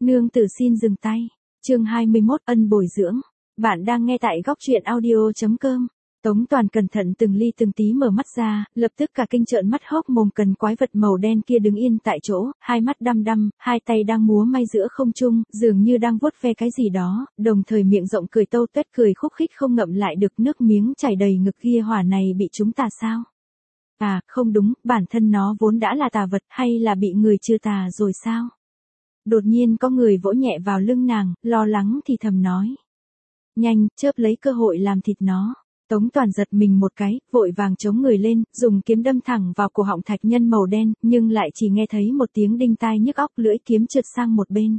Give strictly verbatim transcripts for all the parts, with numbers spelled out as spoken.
Nương tử xin dừng tay. Chương hai mươi mốt ân bồi dưỡng. Bạn đang nghe tại góc truyện audio chấm com. Tống Toàn cẩn thận từng ly từng tí mở mắt ra, lập tức cả kinh trợn mắt hốc mồm cần quái vật màu đen kia đứng yên tại chỗ, hai mắt đăm đăm, hai tay đang múa may giữa không trung, dường như đang vuốt ve cái gì đó, đồng thời miệng rộng cười tâu tuét cười khúc khích không ngậm lại được, nước miếng chảy đầy ngực. Kia hỏa này bị chúng ta sao? À, không đúng, bản thân nó vốn đã là tà vật, hay là bị người trừ tà rồi sao? Đột nhiên có người vỗ nhẹ vào lưng nàng, lo lắng thì thầm nói. Nhanh, chớp lấy cơ hội làm thịt nó. Tống Toàn giật mình một cái, vội vàng chống người lên, dùng kiếm đâm thẳng vào cổ họng thạch nhân màu đen, nhưng lại chỉ nghe thấy một tiếng đinh tai nhức óc, lưỡi kiếm trượt sang một bên.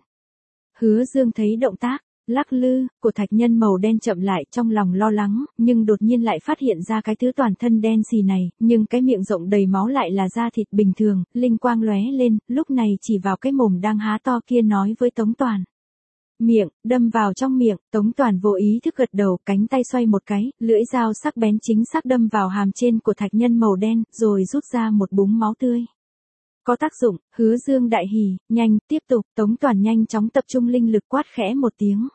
Hứa Dương thấy động tác, lắc lư, của thạch nhân màu đen chậm lại, trong lòng lo lắng, nhưng đột nhiên lại phát hiện ra cái thứ toàn thân đen xì này, nhưng cái miệng rộng đầy máu lại là da thịt bình thường, linh quang lóe lên, lúc này chỉ vào cái mồm đang há to kia nói với Tống Toàn. Miệng, đâm vào trong miệng, Tống Toàn vô ý thức gật đầu, cánh tay xoay một cái, lưỡi dao sắc bén chính xác đâm vào hàm trên của thạch nhân màu đen, rồi rút ra một búng máu tươi. Có tác dụng, Hứa Dương đại hỉ, nhanh, tiếp tục, Tống Toàn nhanh chóng tập trung linh lực quát khẽ một tiếng.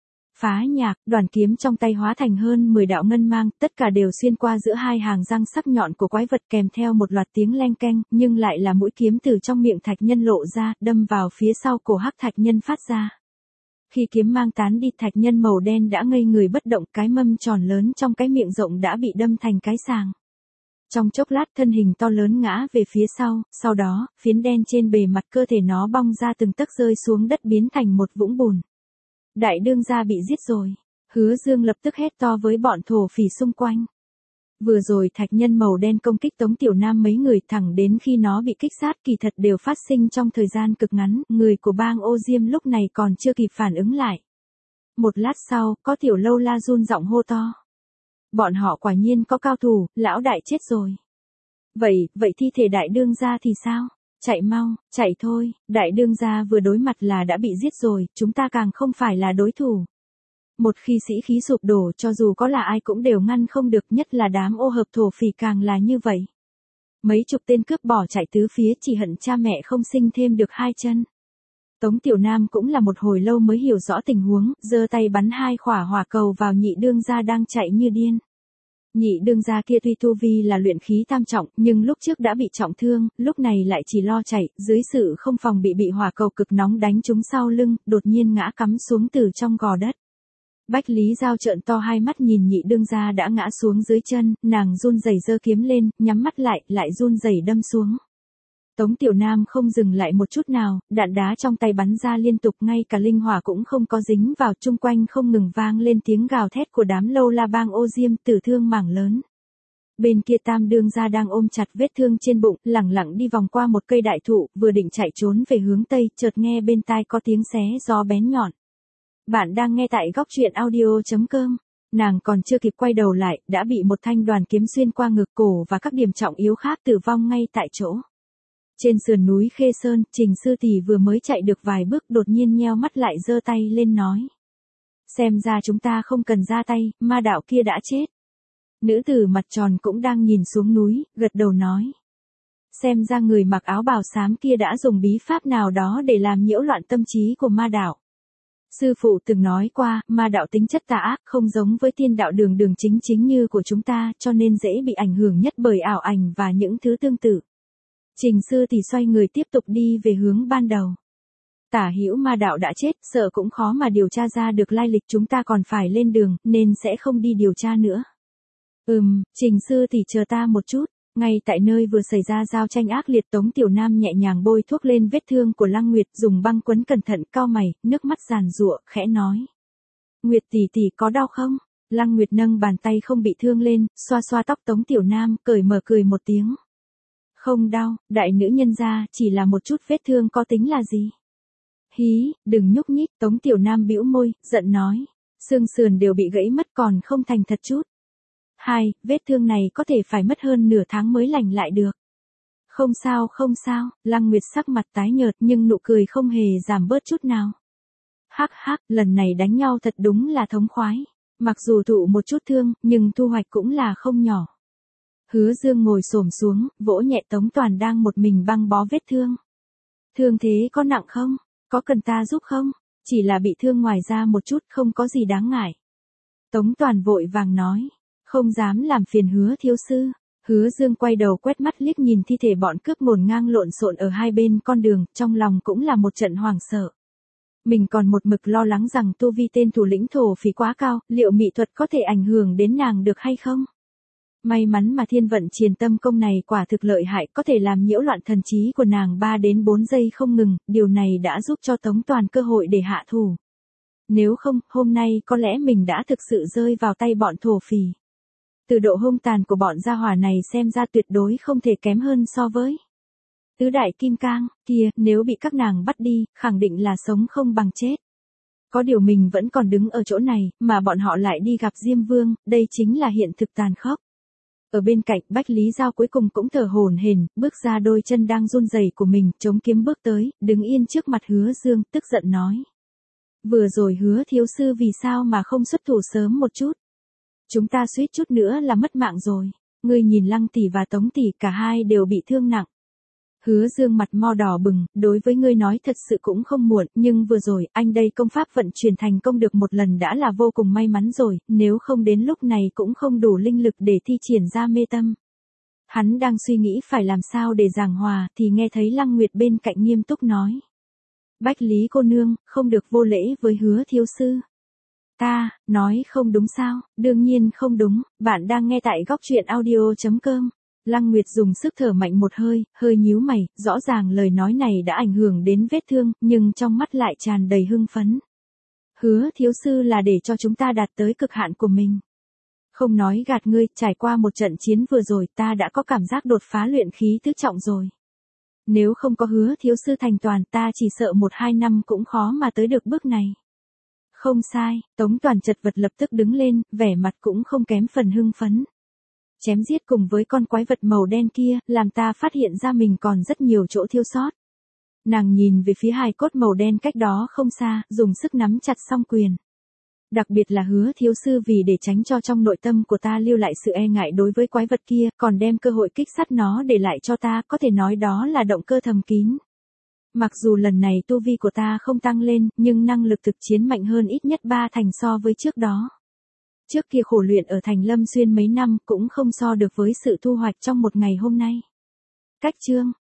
Phá nhạc, đoàn kiếm trong tay hóa thành hơn mười đạo ngân mang, tất cả đều xuyên qua giữa hai hàng răng sắc nhọn của quái vật kèm theo một loạt tiếng leng keng, nhưng lại là mũi kiếm từ trong miệng thạch nhân lộ ra, đâm vào phía sau cổ hắc thạch nhân phát ra. Khi kiếm mang tán đi, thạch nhân màu đen đã ngây người bất động, cái mâm tròn lớn trong cái miệng rộng đã bị đâm thành cái sàng. Trong chốc lát thân hình to lớn ngã về phía sau, sau đó, phiến đen trên bề mặt cơ thể nó bong ra từng tấc rơi xuống đất biến thành một vũng bùn. Đại đương gia bị giết rồi. Hứa Dương lập tức hét to với bọn thổ phỉ xung quanh. Vừa rồi thạch nhân màu đen công kích Tống Tiểu Nam mấy người, thẳng đến khi nó bị kích sát kỳ thật đều phát sinh trong thời gian cực ngắn, người của bang Ô Diêm lúc này còn chưa kịp phản ứng lại. Một lát sau, có Tiểu Lâu La run giọng hô to. Bọn họ quả nhiên có cao thủ, lão đại chết rồi. Vậy, vậy thi thể đại đương gia thì sao? Chạy mau, chạy thôi, đại đương gia vừa đối mặt là đã bị giết rồi, chúng ta càng không phải là đối thủ. Một khi sĩ khí sụp đổ, cho dù có là ai cũng đều ngăn không được, nhất là đám ô hợp thổ phỉ càng là như vậy. Mấy chục tên cướp bỏ chạy tứ phía, chỉ hận cha mẹ không sinh thêm được hai chân. Tống Tiểu Nam cũng là một hồi lâu mới hiểu rõ tình huống, giơ tay bắn hai quả hỏa cầu vào nhị đương gia đang chạy như điên. Nhị đương gia kia tuy tu vi là luyện khí tam trọng, nhưng lúc trước đã bị trọng thương, lúc này lại chỉ lo chạy, dưới sự không phòng bị bị hỏa cầu cực nóng đánh trúng sau lưng, đột nhiên ngã cắm xuống từ trong gò đất. Bách Lý Giao trợn to hai mắt nhìn nhị đương gia đã ngã xuống dưới chân, nàng run rẩy giơ kiếm lên, nhắm mắt lại, lại run rẩy đâm xuống. Tống Tiểu Nam không dừng lại một chút nào, đạn đá trong tay bắn ra liên tục, ngay cả linh hỏa cũng không có dính vào, chung quanh không ngừng vang lên tiếng gào thét của đám Lâu La bang Ô Diêm, tử thương mảng lớn. Bên kia tam đương gia đang ôm chặt vết thương trên bụng, lẳng lặng đi vòng qua một cây đại thụ, vừa định chạy trốn về hướng tây, chợt nghe bên tai có tiếng xé gió bén nhọn. Bạn đang nghe tại góc truyện audio chấm com. Nàng còn chưa kịp quay đầu lại, đã bị một thanh đoàn kiếm xuyên qua ngực, cổ và các điểm trọng yếu khác, tử vong ngay tại chỗ. Trên sườn núi Khê Sơn, Trình sư tỷ vừa mới chạy được vài bước, đột nhiên nheo mắt lại giơ tay lên nói. Xem ra chúng ta không cần ra tay, ma đạo kia đã chết. Nữ tử mặt tròn cũng đang nhìn xuống núi, gật đầu nói. Xem ra người mặc áo bào xám kia đã dùng bí pháp nào đó để làm nhiễu loạn tâm trí của ma đạo. Sư phụ từng nói qua, ma đạo tính chất tà ác, không giống với tiên đạo đường đường chính chính như của chúng ta, cho nên dễ bị ảnh hưởng nhất bởi ảo ảnh và những thứ tương tự. Trình sư thì xoay người tiếp tục đi về hướng ban đầu. Tả hữu ma đạo đã chết, sợ cũng khó mà điều tra ra được lai lịch, chúng ta còn phải lên đường, nên sẽ không đi điều tra nữa. Ừm, Trình sư thì chờ ta một chút. Ngay tại nơi vừa xảy ra giao tranh ác liệt, Tống Tiểu Nam nhẹ nhàng bôi thuốc lên vết thương của Lăng Nguyệt, dùng băng quấn cẩn thận, cau mày, nước mắt giàn giụa, khẽ nói. Nguyệt tỷ tỷ có đau không? Lăng Nguyệt nâng bàn tay không bị thương lên, xoa xoa tóc Tống Tiểu Nam, cởi mở cười một tiếng. Không đau, đại nữ nhân gia, chỉ là một chút vết thương có tính là gì? Hí, đừng nhúc nhích, Tống Tiểu Nam bĩu môi, giận nói. Xương sườn đều bị gãy mất còn không thành thật chút. Hai, vết thương này có thể phải mất hơn nửa tháng mới lành lại được. Không sao không sao, Lăng Nguyệt sắc mặt tái nhợt nhưng nụ cười không hề giảm bớt chút nào. Hắc hắc, lần này đánh nhau thật đúng là thống khoái. Mặc dù thụ một chút thương, nhưng thu hoạch cũng là không nhỏ. Hứa Dương ngồi xổm xuống, vỗ nhẹ Tống Toàn đang một mình băng bó vết thương. Thương thế có nặng không? Có cần ta giúp không? Chỉ là bị thương ngoài ra một chút, không có gì đáng ngại. Tống Toàn vội vàng nói. Không dám làm phiền Hứa thiếu sư. Hứa Dương quay đầu quét mắt liếc nhìn thi thể bọn cướp ngổn ngang lộn xộn ở hai bên con đường, trong lòng cũng là một trận hoảng sợ. Mình còn một mực lo lắng rằng tu vi tên thủ lĩnh thổ phỉ quá cao, liệu mỹ thuật có thể ảnh hưởng đến nàng được hay không? May mắn mà thiên vận triền tâm công này quả thực lợi hại, có thể làm nhiễu loạn thần trí của nàng ba đến bốn giây không ngừng, điều này đã giúp cho Tống Toàn cơ hội để hạ thủ. Nếu không, hôm nay có lẽ mình đã thực sự rơi vào tay bọn thổ phỉ. Từ độ hung tàn của bọn gia hỏa này xem ra tuyệt đối không thể kém hơn so với tứ đại kim cang kia, nếu bị các nàng bắt đi, khẳng định là sống không bằng chết. Có điều mình vẫn còn đứng ở chỗ này, mà bọn họ lại đi gặp Diêm Vương, đây chính là hiện thực tàn khốc. Ở bên cạnh, Bách Lý Giao cuối cùng cũng thở hổn hển, bước ra đôi chân đang run rẩy của mình, chống kiếm bước tới, đứng yên trước mặt Hứa Dương, tức giận nói. Vừa rồi Hứa thiếu sư vì sao mà không xuất thủ sớm một chút? Chúng ta suýt chút nữa là mất mạng rồi. Ngươi nhìn Lăng tỷ và Tống tỷ, cả hai đều bị thương nặng. Hứa Dương mặt mo đỏ bừng, đối với ngươi nói thật sự cũng không muộn, nhưng vừa rồi, anh đây công pháp vận chuyển thành công được một lần đã là vô cùng may mắn rồi, nếu không đến lúc này cũng không đủ linh lực để thi triển ra mê tâm. Hắn đang suy nghĩ phải làm sao để giảng hòa, thì nghe thấy Lăng Nguyệt bên cạnh nghiêm túc nói. Bách Lý cô nương, không được vô lễ với Hứa thiếu sư. Ta, nói không đúng sao, đương nhiên không đúng, bạn đang nghe tại góc truyện audio chấm com. Lăng Nguyệt dùng sức thở mạnh một hơi, hơi nhíu mày, rõ ràng lời nói này đã ảnh hưởng đến vết thương, nhưng trong mắt lại tràn đầy hưng phấn. Hứa thiếu sư là để cho chúng ta đạt tới cực hạn của mình. Không nói gạt ngươi, trải qua một trận chiến vừa rồi ta đã có cảm giác đột phá luyện khí tứ trọng rồi. Nếu không có Hứa thiếu sư thành toàn ta chỉ sợ một hai năm cũng khó mà tới được bước này. Không sai, Tống Toàn chật vật lập tức đứng lên, vẻ mặt cũng không kém phần hưng phấn. Chém giết cùng với con quái vật màu đen kia, làm ta phát hiện ra mình còn rất nhiều chỗ thiếu sót. Nàng nhìn về phía hài cốt màu đen cách đó không xa, dùng sức nắm chặt song quyền. Đặc biệt là Hứa thiếu sư vì để tránh cho trong nội tâm của ta lưu lại sự e ngại đối với quái vật kia, còn đem cơ hội kích sát nó để lại cho ta, có thể nói đó là động cơ thầm kín. Mặc dù lần này tu vi của ta không tăng lên, nhưng năng lực thực chiến mạnh hơn ít nhất ba thành so với trước đó. Trước kia khổ luyện ở thành Lâm Xuyên mấy năm cũng không so được với sự thu hoạch trong một ngày hôm nay. Cách chương